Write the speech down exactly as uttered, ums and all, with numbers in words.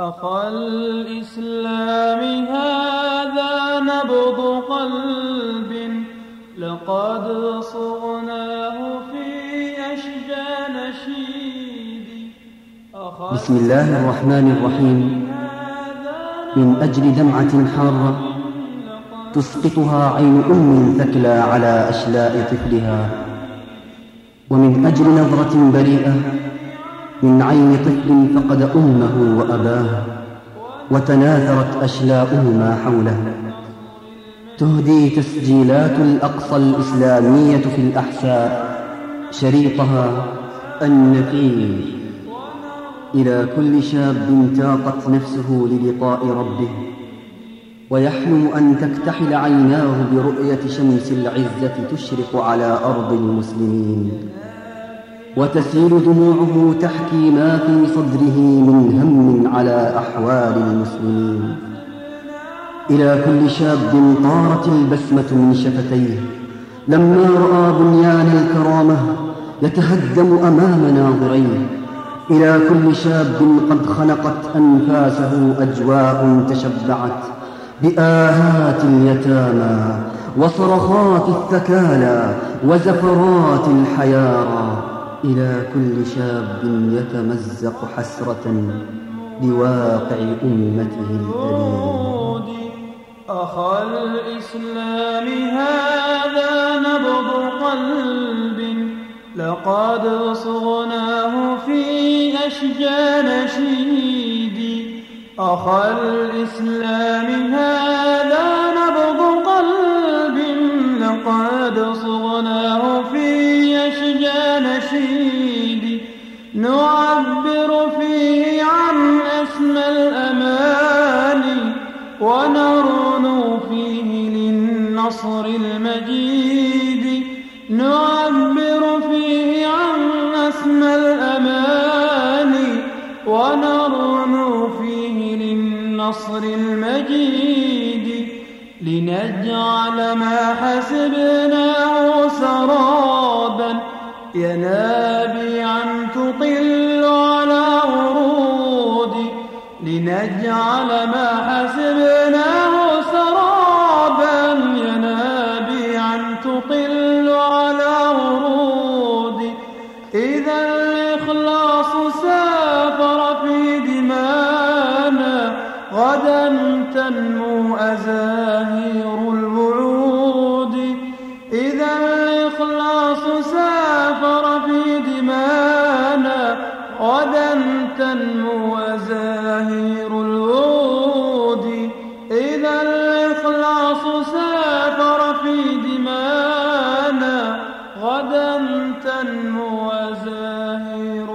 أخا الإسلام هذا نبض قلب لقد صغناه في أشجى نشيد. بسم الله الرحمن الرحيم. من أجل دمعة حارة تسقطها عين أم ثكلى على أشلاء طفلها، ومن أجل نظرة بريئة من عين طفل فقد أمه وأباه وتناثرت أشلاؤه ما حوله، تهدي تسجيلات الأقصى الإسلامية في الأحساء شريطها النفير إلى كل شاب تاقت نفسه للقاء ربه ويحلم أن تكتحل عيناه برؤية شمس العزة تشرق على أرض المسلمين، وتسيل دموعه تحكي ما في صدره من هم على أحوال المسلمين. إلى كل شاب طارت البسمة من شفتيه لما رأى بنيان الكرامة يتهدم أمام ناظريه. إلى كل شاب قد خنقت أنفاسه أجواء تشبعت بآهات اليتامى وصرخات الثكالى وزفرات الحيارى. إلى كل شاب يتمزق حسرة لواقع أمته الأليم. أخا الإسلام هذا نبض قلب لقد صغناه في أشجى نشيد. أخا الإسلام هذا نبض قلب لقد صغناه في أشجى نشيد. نعبر فيه عن أسمى الأماني ونرنو فيه للنصر المجيد. نعبر فيه عن أسمى الأماني ونرنو فيه للنصر المجيد. لنجعل ما حسبناه سرابا ينابيعا تطل على ورود. لنجعل ما حسبناه سرابا ينابيعا تطل على ورود. إذا الإخلاص سافر في دمانا غدا تنمو أزاهير الوعود. إذا الإخلاص سافر في دمانا غدا تنمو أزاهير الوعود. إذا الإخلاص سافر في دمانا غدا تنمو أزاهير